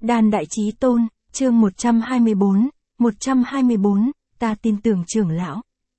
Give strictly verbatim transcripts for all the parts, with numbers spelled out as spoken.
Đan Đại Chí Tôn, chương một trăm hai mươi bốn, một trăm hai mươi bốn, ta tin tưởng trưởng lão.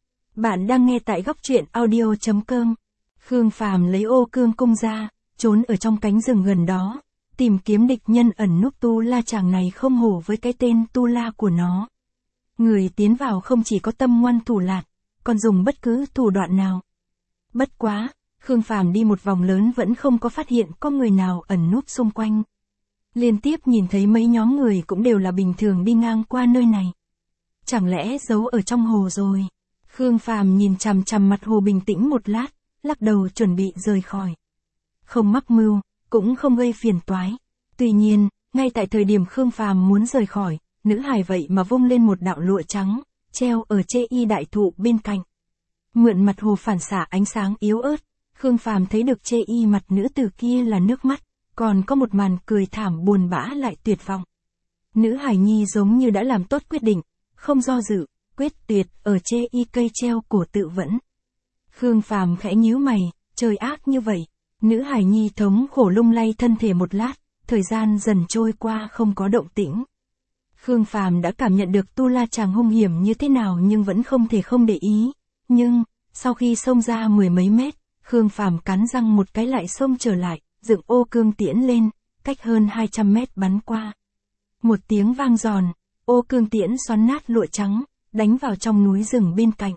Bạn đang nghe tại góc truyện audio.com. Khương Phàm lấy ô cương cung ra, trốn ở trong cánh rừng gần đó, tìm kiếm địch nhân ẩn núp Tu La chàng này không hổ với cái tên Tu La của nó. Người tiến vào không chỉ có tâm ngoan thủ lạt, còn dùng bất cứ thủ đoạn nào. Bất quá, Khương Phàm đi một vòng lớn vẫn không có phát hiện có người nào ẩn núp xung quanh. Liên tiếp nhìn thấy mấy nhóm người cũng đều là bình thường đi ngang qua nơi này. Chẳng lẽ giấu ở trong hồ rồi? Khương Phàm nhìn chằm chằm mặt hồ bình tĩnh một lát, lắc đầu chuẩn bị rời khỏi. Không mắc mưu, cũng không gây phiền toái. Tuy nhiên, ngay tại thời điểm Khương Phàm muốn rời khỏi, nữ hài vậy mà vung lên một đạo lụa trắng, treo ở chê y đại thụ bên cạnh. Mượn mặt hồ phản xạ ánh sáng yếu ớt, Khương Phàm thấy được chê y mặt nữ tử kia là nước mắt, còn có một màn cười thảm buồn bã lại tuyệt vọng. Nữ hài nhi giống như đã làm tốt quyết định, không do dự, quyết tuyệt ở chê y cây treo cổ tự vẫn. Khương Phàm khẽ nhíu mày, trời ác như vậy. Nữ hài nhi thống khổ lung lay thân thể một lát, thời gian dần trôi qua không có động tĩnh. Khương Phàm đã cảm nhận được Tu La chàng hung hiểm như thế nào nhưng vẫn không thể không để ý. Nhưng, sau khi xông ra mười mấy mét, Khương Phàm cắn răng một cái lại xông trở lại, dựng ô cương tiễn lên, cách hơn hai trăm mét bắn qua. Một tiếng vang giòn, ô cương tiễn xoắn nát lụa trắng, đánh vào trong núi rừng bên cạnh.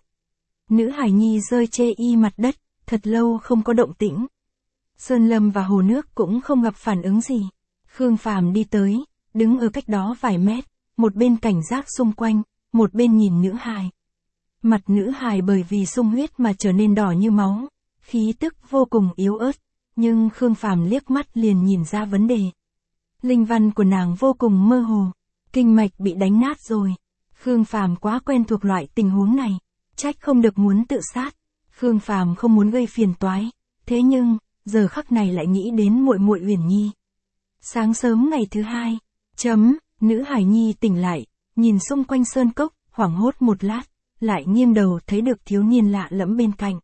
Nữ hải nhi rơi chê y mặt đất, thật lâu không có động tĩnh. Sơn lâm và hồ nước cũng không gặp phản ứng gì. Khương Phàm đi tới, đứng ở cách đó vài mét, một bên cảnh giác xung quanh, một bên nhìn nữ hài. Mặt nữ hài bởi vì sung huyết mà trở nên đỏ như máu, khí tức vô cùng yếu ớt, nhưng Khương Phàm liếc mắt liền nhìn ra vấn đề. Linh văn của nàng vô cùng mơ hồ, kinh mạch bị đánh nát rồi. Khương Phàm quá quen thuộc loại tình huống này, trách không được muốn tự sát. Khương Phàm không muốn gây phiền toái, thế nhưng giờ khắc này lại nghĩ đến muội muội Uyển Nhi. Sáng sớm ngày thứ hai, chấm, nữ hải nhi tỉnh lại, nhìn xung quanh sơn cốc, hoảng hốt một lát, lại nghiêng đầu thấy được thiếu niên lạ lẫm bên cạnh.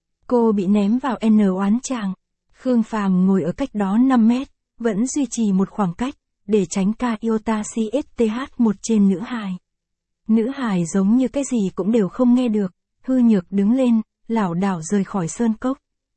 Cô bị ném vào N oán tràng. Khương Phàm ngồi ở cách đó năm mét, vẫn duy trì một khoảng cách, để tránh ca iota C S T H một trên nữ hài. Nữ hài giống như cái gì cũng đều không nghe được, hư nhược đứng lên, lảo đảo rời khỏi sơn cốc.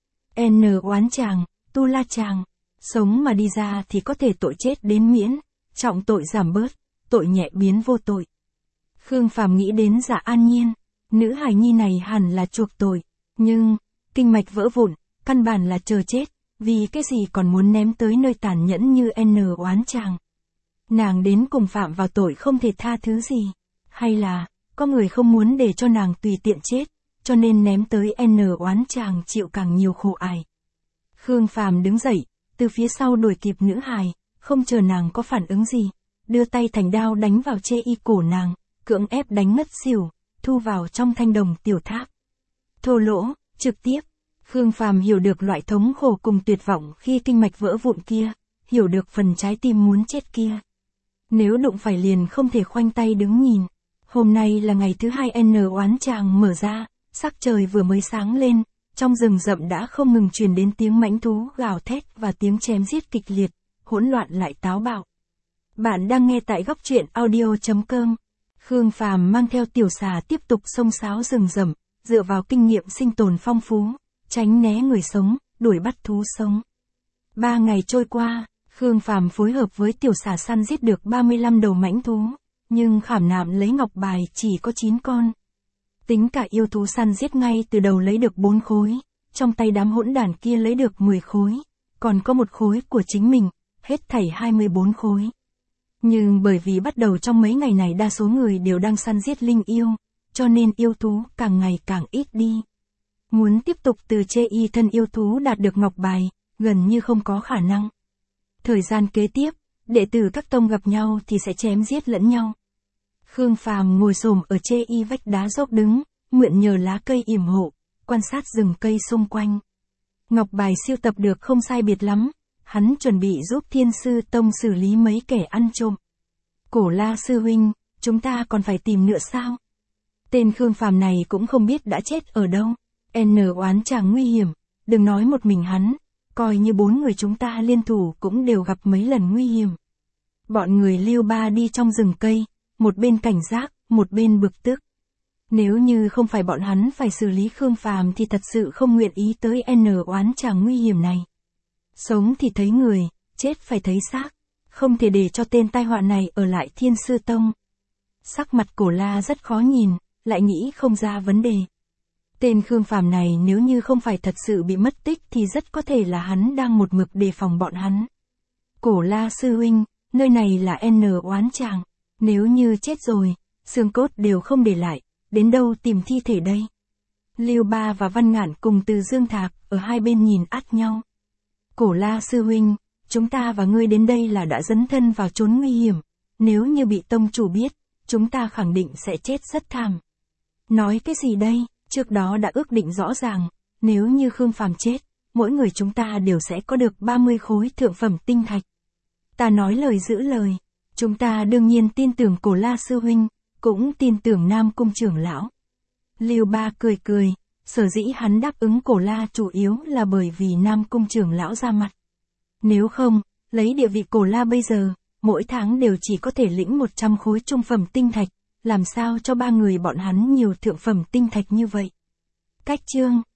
N oán tràng, Tu La chàng, sống mà đi ra thì có thể tội chết đến miễn, trọng tội giảm bớt, tội nhẹ biến vô tội. Khương Phàm nghĩ đến Dạ An Nhiên, nữ hài nhi này hẳn là chuộc tội, nhưng, kinh mạch vỡ vụn, căn bản là chờ chết, vì cái gì còn muốn ném tới nơi tàn nhẫn như N oán tràng. Nàng đến cùng phạm vào tội không thể tha thứ gì, hay là, có người không muốn để cho nàng tùy tiện chết, cho nên ném tới N oán tràng chịu càng nhiều khổ ải. Khương Phàm đứng dậy, từ phía sau đuổi kịp nữ hài, không chờ nàng có phản ứng gì, đưa tay thành đao đánh vào chê y cổ nàng, cưỡng ép đánh ngất xỉu, thu vào trong thanh đồng tiểu tháp. Thô lỗ, trực tiếp. Khương Phàm hiểu được loại thống khổ cùng tuyệt vọng khi kinh mạch vỡ vụn kia, hiểu được phần trái tim muốn chết kia. Nếu đụng phải liền không thể khoanh tay đứng nhìn. Hôm nay là ngày thứ hai N oán tràng mở ra, sắc trời vừa mới sáng lên, trong rừng rậm đã không ngừng truyền đến tiếng mãnh thú gào thét và tiếng chém giết kịch liệt, hỗn loạn lại táo bạo. Bạn đang nghe tại góc truyện audio.com. Khương Phàm mang theo tiểu xà tiếp tục xông xáo rừng rậm, dựa vào kinh nghiệm sinh tồn phong phú, tránh né người sống, đuổi bắt thú sống. Ba ngày trôi qua, Khương Phàm phối hợp với tiểu xà săn giết được ba mươi lăm đầu mãnh thú, nhưng khảm nạm lấy ngọc bài chỉ có chín con. Tính cả yêu thú săn giết ngay từ đầu lấy được bốn khối, trong tay đám hỗn đản kia lấy được mười khối, còn có một khối của chính mình, hết thảy hai mươi bốn khối. Nhưng bởi vì bắt đầu trong mấy ngày này đa số người đều đang săn giết linh yêu, cho nên yêu thú càng ngày càng ít đi. Muốn tiếp tục từ chê y thân yêu thú đạt được ngọc bài, gần như không có khả năng. Thời gian kế tiếp, đệ tử các tông gặp nhau thì sẽ chém giết lẫn nhau. Khương Phàm ngồi xổm ở chê y vách đá dốc đứng, mượn nhờ lá cây yểm hộ, quan sát rừng cây xung quanh. Ngọc bài siêu tập được không sai biệt lắm, hắn chuẩn bị giúp Thiên Sư Tông xử lý mấy kẻ ăn trộm. Cổ La sư huynh, chúng ta còn phải tìm nữa sao? Tên Khương Phàm này cũng không biết đã chết ở đâu. N oán chàng nguy hiểm, đừng nói một mình hắn, coi như bốn người chúng ta liên thủ cũng đều gặp mấy lần nguy hiểm. Bọn người Lưu Ba đi trong rừng cây, một bên cảnh giác, một bên bực tức. Nếu như không phải bọn hắn phải xử lý Khương Phàm thì thật sự không nguyện ý tới N oán chàng nguy hiểm này. Sống thì thấy người, chết phải thấy xác, không thể để cho tên tai họa này ở lại Thiên Sư Tông. Sắc mặt Cổ La rất khó nhìn, lại nghĩ không ra vấn đề. Tên Khương Phàm này nếu như không phải thật sự bị mất tích thì rất có thể là hắn đang một mực đề phòng bọn hắn. Cổ La sư huynh, nơi này là N oán chàng, nếu như chết rồi, xương cốt đều không để lại, đến đâu tìm thi thể đây? Lưu Ba và Văn Ngạn cùng Từ Dương Thạc ở hai bên nhìn át nhau. Cổ La sư huynh, chúng ta và ngươi đến đây là đã dấn thân vào chốn nguy hiểm, nếu như bị tông chủ biết, chúng ta khẳng định sẽ chết rất thảm. Nói cái gì đây, trước đó đã ước định rõ ràng, nếu như Khương Phàm chết, mỗi người chúng ta đều sẽ có được ba mươi khối thượng phẩm tinh thạch. Ta nói lời giữ lời, chúng ta đương nhiên tin tưởng Cổ La sư huynh, cũng tin tưởng Nam Cung trưởng lão. Lưu Ba cười cười, sở dĩ hắn đáp ứng Cổ La chủ yếu là bởi vì Nam Cung trưởng lão ra mặt. Nếu không, lấy địa vị Cổ La bây giờ, mỗi tháng đều chỉ có thể lĩnh một trăm khối trung phẩm tinh thạch, làm sao cho ba người bọn hắn nhiều thượng phẩm tinh thạch như vậy. Cách chương